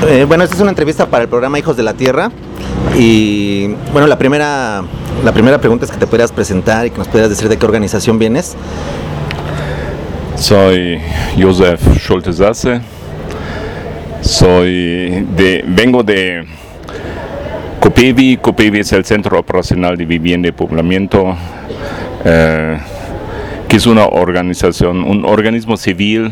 Bueno, esta es una entrevista para el programa Hijos de la Tierra y bueno, la primera pregunta es que te pudieras presentar y que nos pudieras decir de qué organización vienes. Soy Josef Schulte-Sasse, vengo de COPEVI. COPEVI es el Centro Operacional de Vivienda y Poblamiento, que es una organización, un organismo civil.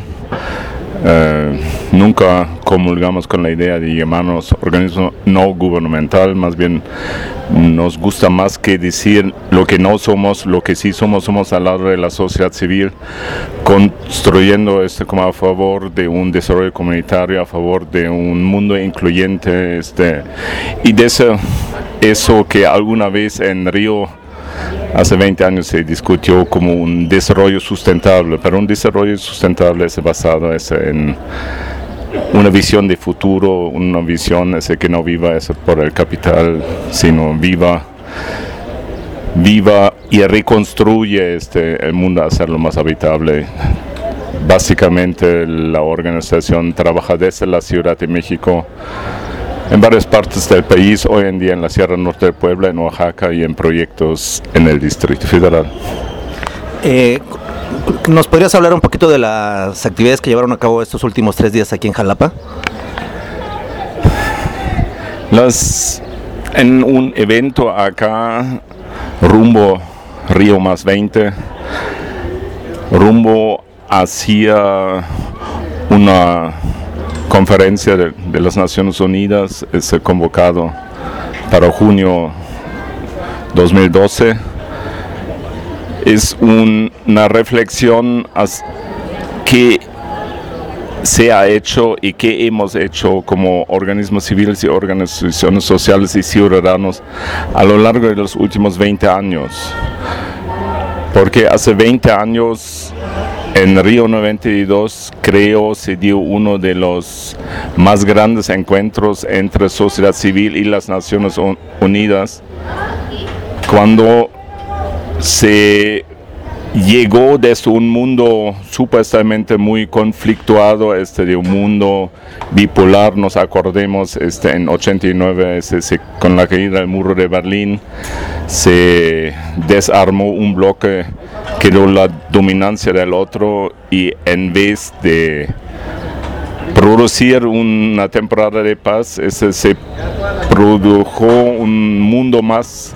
Nunca comulgamos con la idea de llamarnos organismo no gubernamental, más bien nos gusta más que decir lo que no somos, lo que sí somos al lado de la sociedad civil, construyendo como a favor de un desarrollo comunitario, a favor de un mundo incluyente, y de eso que alguna vez en Río hace 20 años se discutió como un desarrollo sustentable, pero un desarrollo sustentable es basado en una visión de futuro, una visión que no viva por el capital, sino viva y reconstruye el mundo a hacerlo más habitable. Básicamente la organización trabaja desde la Ciudad de México en varias partes del país, hoy en día en la Sierra Norte de Puebla, en Oaxaca y en proyectos en el Distrito Federal. ¿Nos podrías hablar un poquito de las actividades que llevaron a cabo estos últimos 3 días aquí en Jalapa? En un evento acá, rumbo Río más 20, rumbo hacia una conferencia de las Naciones Unidas, es convocado para junio 2012. Es una reflexión que se ha hecho y que hemos hecho como organismos civiles y organizaciones sociales y ciudadanos a lo largo de los últimos 20 años. Porque hace 20 años, en Río 92, creo, se dio uno de los más grandes encuentros entre sociedad civil y las Naciones Unidas, cuando se llegó desde un mundo supuestamente muy conflictuado, de un mundo bipolar. Nos acordemos, en 89, con la caída del muro de Berlín, se desarmó un bloque, quedó la dominancia del otro, y en vez de producir una temporada de paz, se produjo un mundo más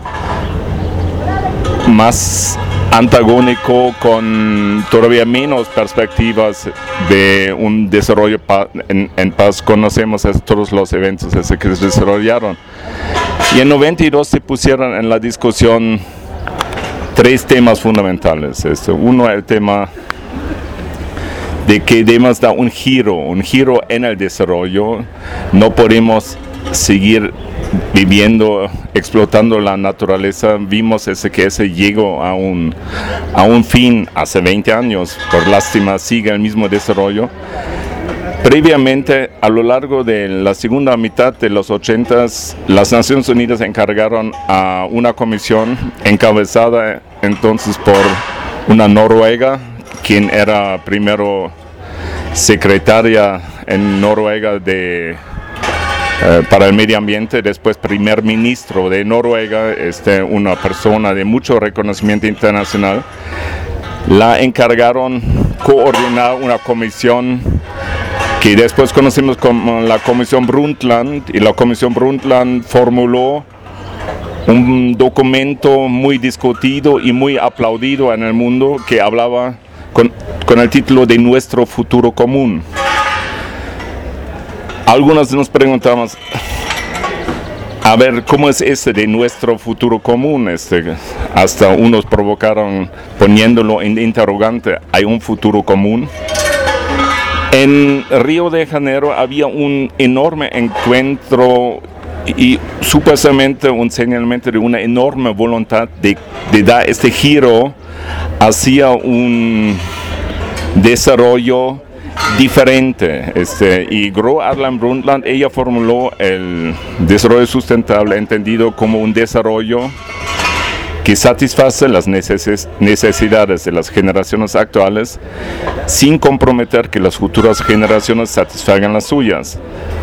antagónico, con todavía menos perspectivas de un desarrollo en paz. Conocemos todos los eventos que se desarrollaron. Y en 92 se pusieron en la discusión 3 temas fundamentales. Uno, el tema de que debemos dar un giro en el desarrollo. No podemos seguir viviendo, explotando la naturaleza. Vimos que ese llegó a un fin hace 20 años. Por lástima sigue el mismo desarrollo. Previamente, a lo largo de la segunda mitad de los 80s, las Naciones Unidas encargaron a una comisión encabezada entonces por una noruega, quien era primero secretaria en Noruega para el medio ambiente, después primer ministro de Noruega, una persona de mucho reconocimiento internacional. La encargaron coordinar una comisión que después conocimos como la Comisión Brundtland, y la Comisión Brundtland formuló un documento muy discutido y muy aplaudido en el mundo, que hablaba con el título de Nuestro Futuro Común. Algunos nos preguntamos, a ver, ¿cómo es de nuestro futuro común? Hasta unos provocaron poniéndolo en interrogante, ¿hay un futuro común? En Río de Janeiro había un enorme encuentro y supuestamente un señalamiento de una enorme voluntad de dar este giro hacia un desarrollo diferente, y Gro Harlem Brundtland, ella formuló el desarrollo sustentable entendido como un desarrollo que satisface las necesidades de las generaciones actuales sin comprometer que las futuras generaciones satisfagan las suyas.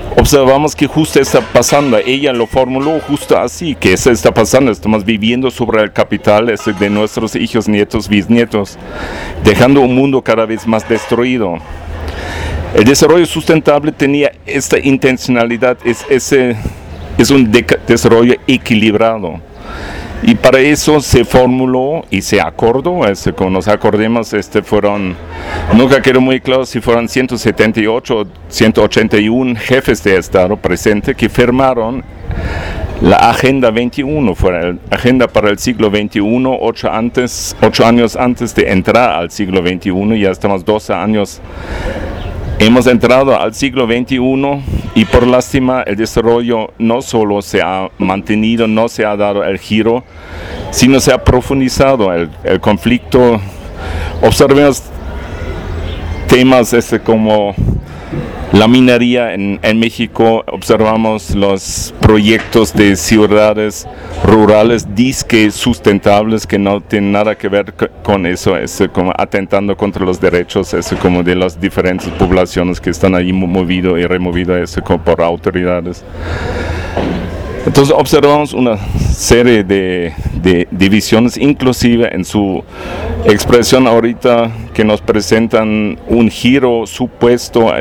observamos que justo está pasando, ella lo formuló justo así, que eso está pasando, estamos viviendo sobre el capital de nuestros hijos, nietos, bisnietos, dejando un mundo cada vez más destruido. El desarrollo sustentable tenía esta intencionalidad, es un desarrollo equilibrado. Y para eso se formuló y se acordó, como nos acordemos, nunca quedó muy claro si fueron 178 o 181 jefes de Estado presentes que firmaron la Agenda 21, fue la agenda para el siglo XXI, 8 años antes de entrar al siglo XXI, ya estamos 12 años. Hemos entrado al siglo XXI y por lástima el desarrollo no solo se ha mantenido, no se ha dado el giro, sino se ha profundizado el conflicto. Observemos temas como la minería en México, observamos los proyectos de ciudades rurales disque sustentables que no tienen nada que ver con eso, como atentando contra los derechos como de las diferentes poblaciones que están ahí movido y removido por autoridades. Entonces observamos una serie de divisiones, inclusive en su expresión ahorita, que nos presentan un giro supuesto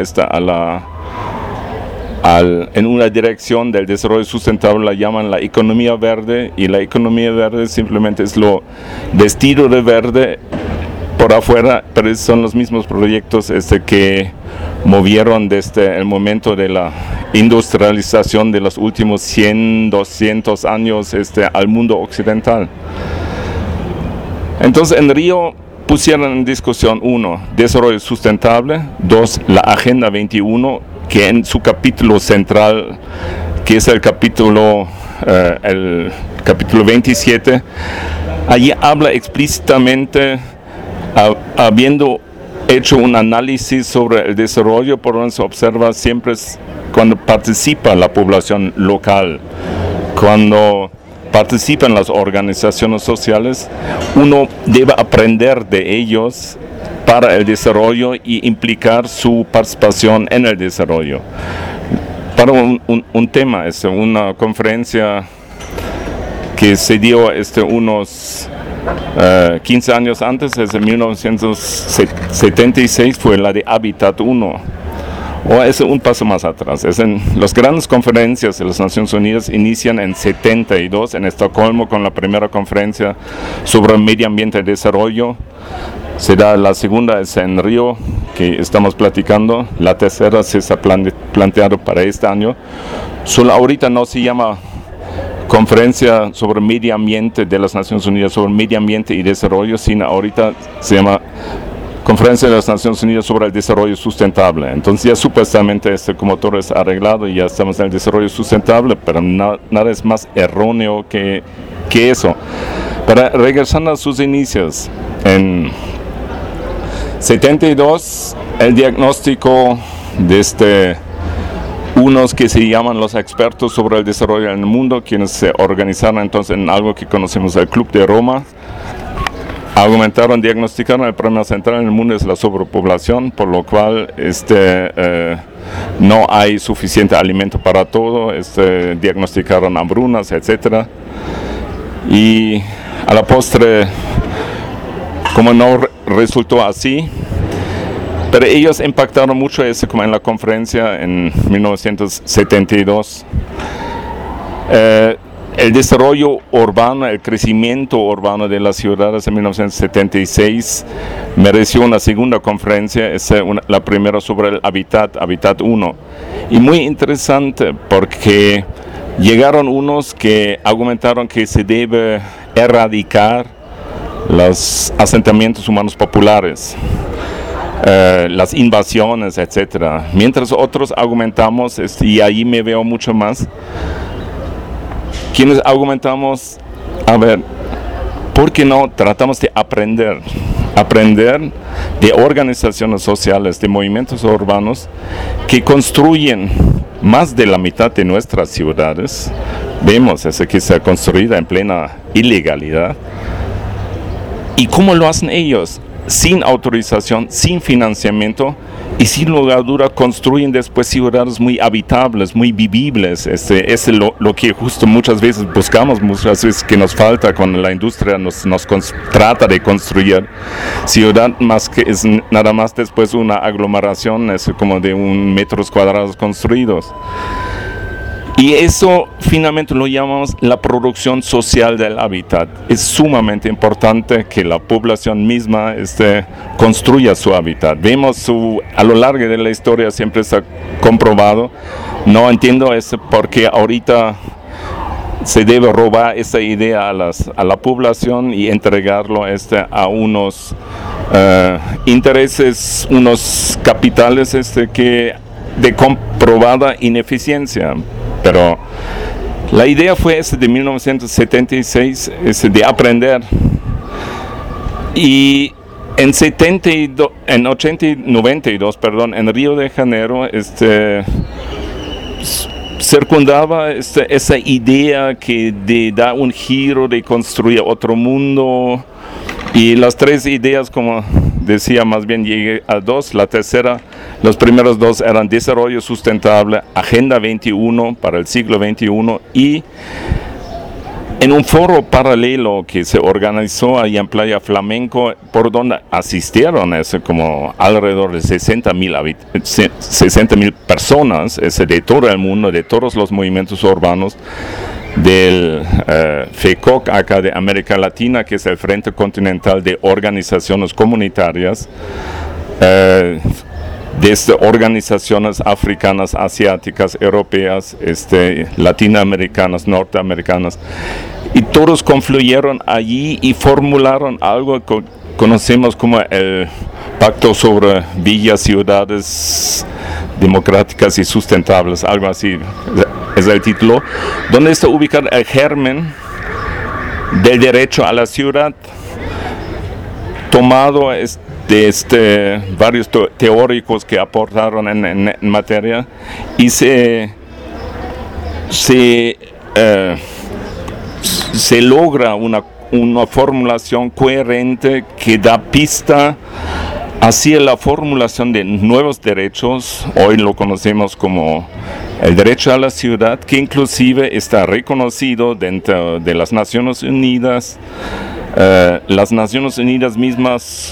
en una dirección del desarrollo sustentable, la llaman la economía verde, y la economía verde simplemente es lo vestido de verde por afuera, pero son los mismos proyectos que movieron desde el momento de la industrialización de los últimos 100, 200 años al mundo occidental. Entonces en Río pusieron en discusión 1, desarrollo sustentable, 2, la Agenda 21, que en su capítulo central, que es el capítulo 27, allí habla explícitamente, habiendo hecho un análisis sobre el desarrollo, por donde se observa siempre cuando participa la población local, cuando participan las organizaciones sociales, uno debe aprender de ellos para el desarrollo y implicar su participación en el desarrollo. Para un tema, una conferencia que se dio unos 15 años antes, desde 1976, fue la de Hábitat 1. O es un paso más atrás. Las grandes conferencias de las Naciones Unidas inician en 72 en Estocolmo con la primera conferencia sobre medio ambiente y desarrollo. Se da la segunda es en Río, que estamos platicando. La tercera se está planteado para este año. Solo ahorita no se llama Conferencia sobre Medio Ambiente de las Naciones Unidas sobre Medio Ambiente y Desarrollo, sino ahorita se llama Conferencia de las Naciones Unidas sobre el Desarrollo Sustentable. Entonces ya supuestamente como todo es arreglado y ya estamos en el desarrollo sustentable, pero nada es más erróneo que eso. Pero regresando a sus inicios, en 72 el diagnóstico de unos que se llaman los expertos sobre el desarrollo en el mundo, quienes se organizaron entonces en algo que conocemos el Club de Roma, diagnosticaron el problema central en el mundo es la sobrepoblación, por lo cual no hay suficiente alimento para todo, diagnosticaron hambrunas, etc. Y a la postre, como no resultó así, pero ellos impactaron mucho como en la conferencia en 1972. El desarrollo urbano, el crecimiento urbano de las ciudades en 1976 mereció una segunda conferencia, la primera sobre el Hábitat 1. Y muy interesante porque llegaron unos que argumentaron que se debe erradicar los asentamientos humanos populares, las invasiones, etc. Mientras otros argumentamos, y ahí me veo mucho más, quienes argumentamos, ¿por qué no tratamos de aprender de organizaciones sociales, de movimientos urbanos que construyen más de la mitad de nuestras ciudades? Vemos que se ha construido en plena ilegalidad. ¿Y cómo lo hacen ellos? Sin autorización, sin financiamiento, y sin lugar a duda construyen después ciudades muy habitables, muy vivibles. Es lo que justo muchas veces buscamos, muchas veces que nos falta cuando la industria nos trata de construir ciudad, más que es nada más después una aglomeración, es como de 1 metros cuadrados construidos. Y eso finalmente lo llamamos la producción social del hábitat. Es sumamente importante que la población misma construya su hábitat. Vemos a lo largo de la historia siempre está comprobado. No entiendo por qué ahorita se debe robar esa idea a la población y entregarlo a unos intereses, unos capitales que de comprobada ineficiencia. Pero la idea fue de 1976, de aprender. Y en 92, en Río de Janeiro, circundaba esa idea de dar un giro, de construir otro mundo. Y las 3 ideas, como decía, más bien llegué a 2. La tercera, los primeros 2 eran desarrollo sustentable, Agenda 21 para el siglo XXI, y en un foro paralelo que se organizó ahí en Playa Flamenco, por donde asistieron como alrededor de 60,000 personas de todo el mundo, de todos los movimientos urbanos, del FECOC acá de América Latina, que es el Frente Continental de Organizaciones Comunitarias, desde organizaciones africanas, asiáticas, europeas, latinoamericanas, norteamericanas, y todos confluyeron allí y formularon algo que conocemos como el Pacto sobre Villas, Ciudades Democráticas y Sustentables, algo así es el título, donde está ubicado el germen del derecho a la ciudad, tomado de varios teóricos que aportaron en materia, y se logra una formulación coherente que da pista hacia la formulación de nuevos derechos. Hoy lo conocemos como el derecho a la ciudad, que inclusive está reconocido dentro de las Naciones Unidas. Las Naciones Unidas mismas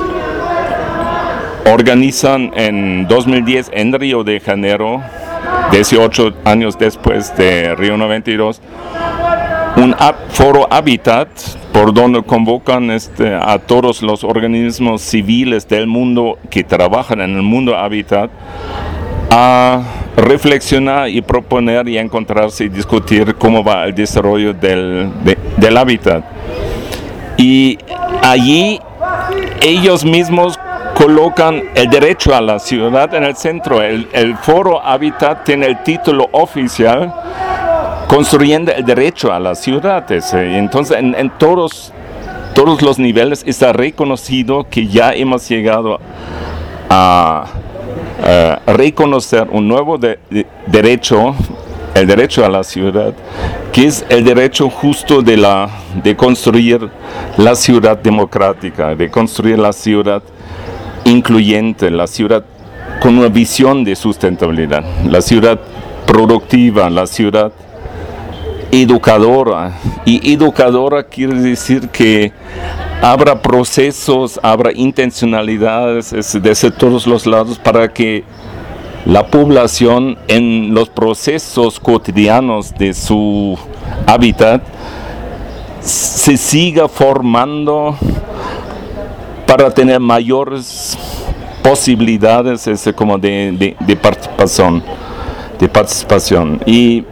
organizan en 2010 en Río de Janeiro, 18 años después de Río 92, un foro Hábitat, por donde convocan a todos los organismos civiles del mundo que trabajan en el mundo Hábitat a reflexionar y proponer y encontrarse y discutir cómo va el desarrollo del hábitat. Y allí ellos mismos colocan el derecho a la ciudad en el centro. El foro Hábitat tiene el título oficial Construyendo el derecho a la ciudad. Entonces en todos los niveles está reconocido que ya hemos llegado a reconocer un nuevo derecho, el derecho a la ciudad, que es el derecho justo de construir la ciudad democrática, de construir la ciudad incluyente, la ciudad con una visión de sustentabilidad, la ciudad productiva, la ciudad educadora. Y educadora quiere decir que habrá procesos, habrá intencionalidades desde todos los lados para que la población en los procesos cotidianos de su hábitat se siga formando para tener mayores posibilidades como de participación. Y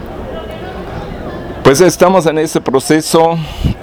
pues estamos en ese proceso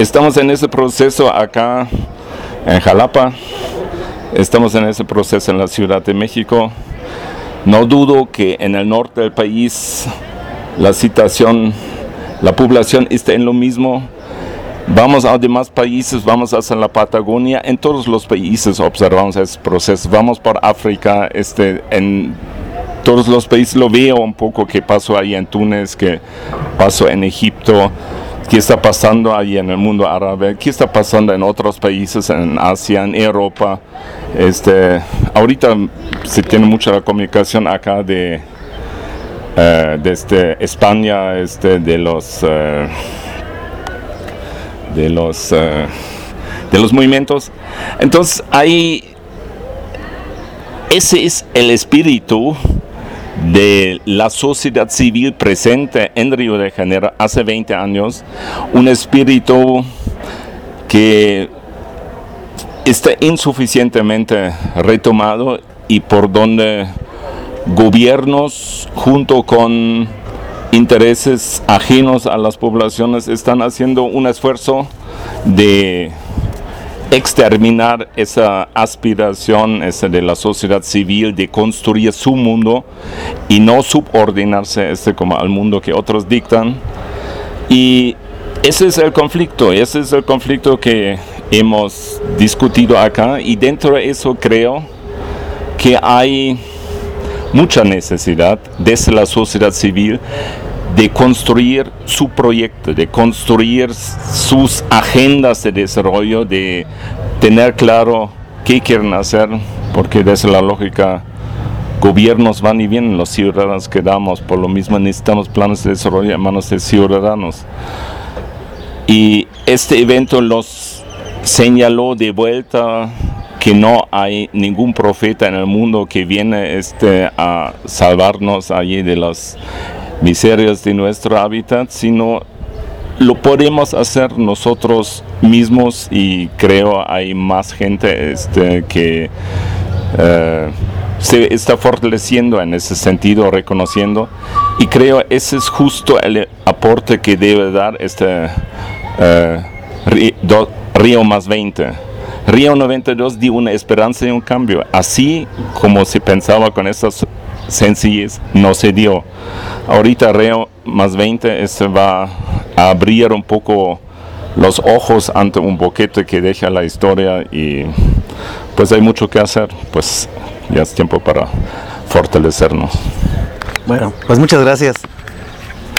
acá en Jalapa, estamos en ese proceso en la Ciudad de México. No dudo que en el norte del país la población está en lo mismo. Vamos a demás países, vamos hacia la Patagonia, en todos los países observamos ese proceso. Vamos por África, en todos los países lo veo un poco que pasó ahí en Túnez, que pasó en Egipto, qué está pasando allí en el mundo árabe, qué está pasando en otros países, en Asia, en Europa. Ahorita se tiene mucha comunicación acá desde España, de los movimientos. Entonces ese es el espíritu de la sociedad civil presente en Río de Janeiro hace 20 años, un espíritu que está insuficientemente retomado y por donde gobiernos junto con intereses ajenos a las poblaciones están haciendo un esfuerzo de exterminar esa aspiración de la sociedad civil de construir su mundo y no subordinarse como al mundo que otros dictan. Y ese es el conflicto que hemos discutido acá, y dentro de eso creo que hay mucha necesidad desde la sociedad civil de construir su proyecto, de construir sus agendas de desarrollo, de tener claro qué quieren hacer, porque desde la lógica gobiernos van y vienen, los ciudadanos quedamos, por lo mismo necesitamos planes de desarrollo en manos de ciudadanos. Y este evento los señaló de vuelta que no hay ningún profeta en el mundo que viene a salvarnos allí de las miserias de nuestro hábitat, sino lo podemos hacer nosotros mismos, y creo hay más gente que se está fortaleciendo en ese sentido, reconociendo, y creo ese es justo el aporte que debe dar Río más 20. Río 92 dio una esperanza y un cambio, así como se pensaba con estas sencillez, no se dio. Ahorita Río más 20 va a abrir un poco los ojos ante un boquete que deja la historia, y pues hay mucho que hacer, pues ya es tiempo para fortalecernos. Bueno, pues muchas gracias.